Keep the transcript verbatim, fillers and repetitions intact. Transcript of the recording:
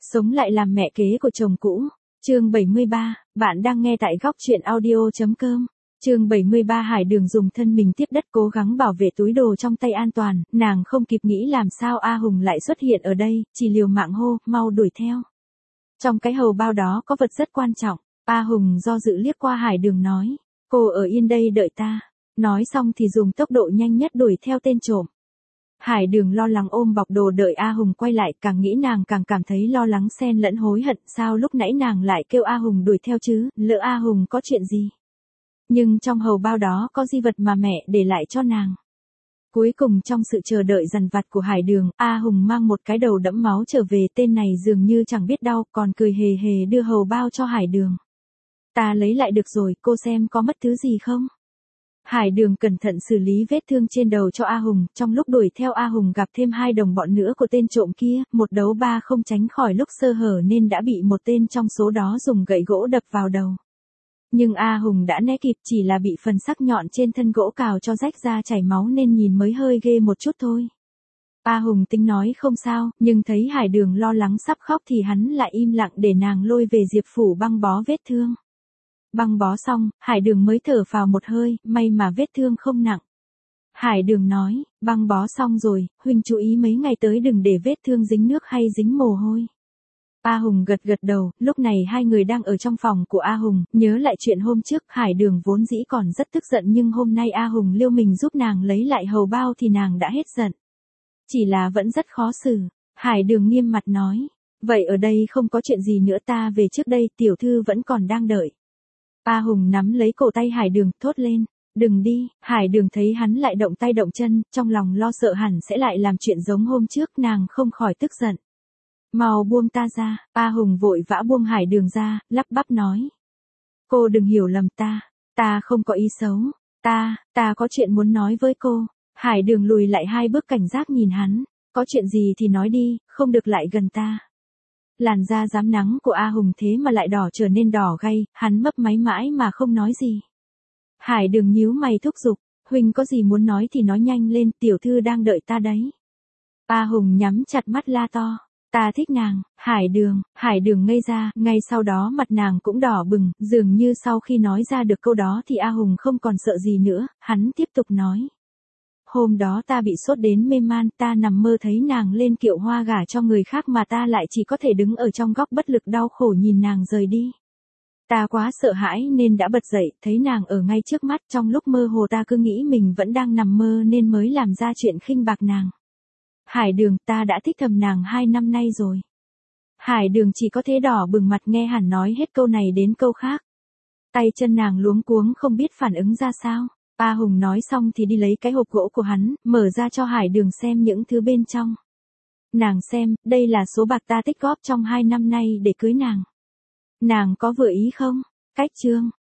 Sống lại làm mẹ kế của chồng cũ. Chương bảy mươi ba, bạn đang nghe tại góc truyện audio chấm com. Chương bảy mươi ba Hải Đường dùng thân mình tiếp đất cố gắng bảo vệ túi đồ trong tay an toàn, nàng không kịp nghĩ làm sao A Hùng lại xuất hiện ở đây, chỉ liều mạng hô, mau đuổi theo. Trong cái hầu bao đó có vật rất quan trọng, A Hùng do dự liếc qua Hải Đường nói, cô ở yên đây đợi ta. Nói xong thì dùng tốc độ nhanh nhất đuổi theo tên trộm. Hải Đường lo lắng ôm bọc đồ đợi A Hùng quay lại, càng nghĩ nàng càng cảm thấy lo lắng xen lẫn hối hận, sao lúc nãy nàng lại kêu A Hùng đuổi theo chứ, lỡ A Hùng có chuyện gì. Nhưng trong hầu bao đó có di vật mà mẹ để lại cho nàng. Cuối cùng trong sự chờ đợi dằn vặt của Hải Đường, A Hùng mang một cái đầu đẫm máu trở về, tên này dường như chẳng biết đau, còn cười hề hề đưa hầu bao cho Hải Đường. Ta lấy lại được rồi, cô xem có mất thứ gì không? Hải Đường cẩn thận xử lý vết thương trên đầu cho A Hùng, trong lúc đuổi theo A Hùng gặp thêm hai đồng bọn nữa của tên trộm kia, một đấu ba không tránh khỏi lúc sơ hở nên đã bị một tên trong số đó dùng gậy gỗ đập vào đầu. Nhưng A Hùng đã né kịp, chỉ là bị phần sắc nhọn trên thân gỗ cào cho rách ra chảy máu nên nhìn mới hơi ghê một chút thôi. A Hùng tính nói không sao, nhưng thấy Hải Đường lo lắng sắp khóc thì hắn lại im lặng để nàng lôi về Diệp phủ băng bó vết thương. Băng bó xong, Hải Đường mới thở phào một hơi, may mà vết thương không nặng. Hải Đường nói, băng bó xong rồi, huynh chú ý mấy ngày tới đừng để vết thương dính nước hay dính mồ hôi. A Hùng gật gật đầu, lúc này hai người đang ở trong phòng của A Hùng, nhớ lại chuyện hôm trước, Hải Đường vốn dĩ còn rất tức giận nhưng hôm nay A Hùng liêu mình giúp nàng lấy lại hầu bao thì nàng đã hết giận. Chỉ là vẫn rất khó xử. Hải Đường nghiêm mặt nói, vậy ở đây không có chuyện gì nữa, ta về trước đây, tiểu thư vẫn còn đang đợi. A Hùng nắm lấy cổ tay Hải Đường, thốt lên, đừng đi. Hải Đường thấy hắn lại động tay động chân, trong lòng lo sợ hẳn sẽ lại làm chuyện giống hôm trước, nàng không khỏi tức giận. Mau buông ta ra. A Hùng vội vã buông Hải Đường ra, lắp bắp nói. Cô đừng hiểu lầm ta, ta không có ý xấu, ta, ta có chuyện muốn nói với cô. Hải Đường lùi lại hai bước cảnh giác nhìn hắn, có chuyện gì thì nói đi, không được lại gần ta. Làn da rám nắng của A Hùng thế mà lại đỏ trở nên đỏ gay, hắn mấp máy mãi mà không nói gì. Hải Đường nhíu mày thúc giục, huynh có gì muốn nói thì nói nhanh lên, tiểu thư đang đợi ta đấy. A Hùng nhắm chặt mắt la to, ta thích nàng. Hải Đường, Hải Đường ngây ra, ngay sau đó mặt nàng cũng đỏ bừng, dường như sau khi nói ra được câu đó thì A Hùng không còn sợ gì nữa, hắn tiếp tục nói. Hôm đó ta bị sốt đến mê man, ta nằm mơ thấy nàng lên kiệu hoa gả cho người khác mà ta lại chỉ có thể đứng ở trong góc bất lực đau khổ nhìn nàng rời đi. Ta quá sợ hãi nên đã bật dậy, thấy nàng ở ngay trước mắt, trong lúc mơ hồ ta cứ nghĩ mình vẫn đang nằm mơ nên mới làm ra chuyện khinh bạc nàng. Hải Đường, ta đã thích thầm nàng hai năm nay rồi. Hải Đường chỉ có thế đỏ bừng mặt nghe hắn nói hết câu này đến câu khác. Tay chân nàng luống cuống không biết phản ứng ra sao. A Hùng nói xong thì đi lấy cái hộp gỗ của hắn, mở ra cho Hải Đường xem những thứ bên trong. Nàng xem, đây là số bạc ta tích góp trong hai năm nay để cưới nàng. Nàng có vừa ý không? Cách chương.